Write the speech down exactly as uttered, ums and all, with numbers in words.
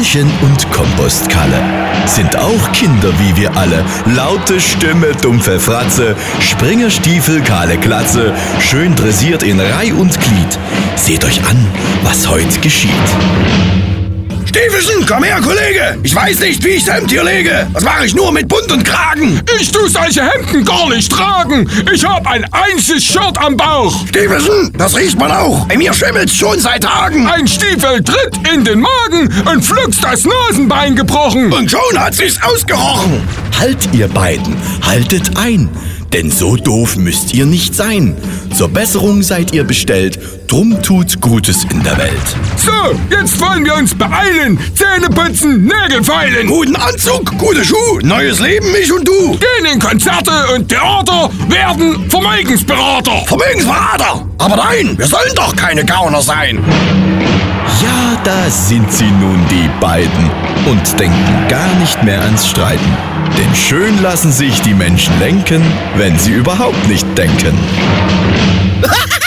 Küchen und Kompostkalle. Sind auch Kinder wie wir alle. Laute Stimme, dumpfe Fratze, Springerstiefel, kahle Glatze, schön dressiert in Reih und Glied. Seht euch an, was heute geschieht. Stiefelsen, komm her, Kollege! Ich weiß nicht, wie ich das Hemd hier lege. Das mache ich nur mit Bund und Kragen. Ich tu solche Hemden gar nicht tragen. Ich hab ein einziges Shirt am Bauch. Stiefelsen, das riecht man auch. Bei mir schimmelt's schon seit Tagen. Ein Stiefel tritt in den Magen und flugs das Nasenbein gebrochen. Und schon hat sich's ausgerochen. Halt, ihr beiden, haltet ein. Denn so doof müsst ihr nicht sein. Zur Besserung seid ihr bestellt, drum tut Gutes in der Welt. So, jetzt wollen wir uns beeilen. Zähne putzen, Nägel feilen. Guten Anzug, gute Schuhe, neues Leben, ich und du. Gehen in Konzerte und Theater, werden Vermögensberater. Vermögensberater? Aber nein, wir sollen doch keine Gauner sein. Ja, da sind sie nun, die beiden, und denken gar nicht mehr ans Streiten. Denn schön lassen sich die Menschen lenken, wenn sie überhaupt nicht denken.